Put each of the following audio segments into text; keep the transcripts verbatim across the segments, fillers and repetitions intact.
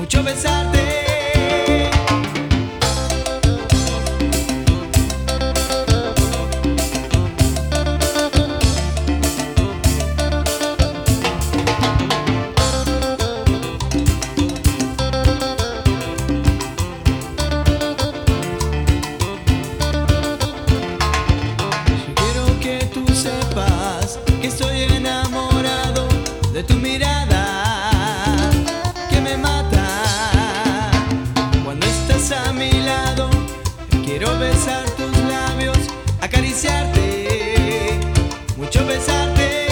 mucho besarte. Que estoy enamorado de tu mirada que me mata. Cuando estás a mi lado, quiero besar tus labios, acariciarte, mucho besarte.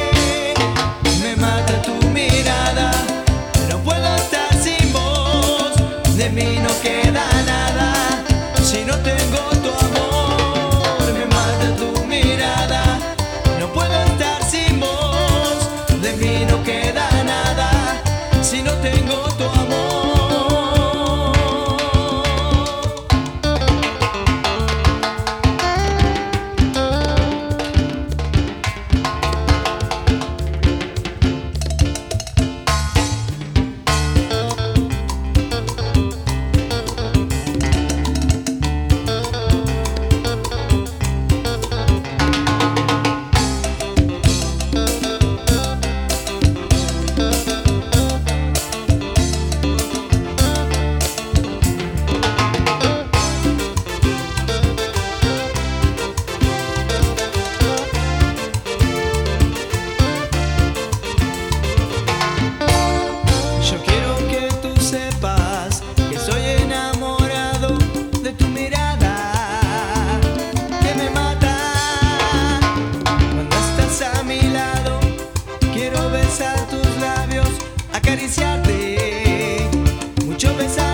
Me mata tu mirada, no puedo estar sin vos. De mí no queda nada si no tengo tu amor. Me mata tu mirada, no puedo estar sin vos. De mí no queda nada si no tengo tu amor. Besar tus labios, acariciarte, mucho besar.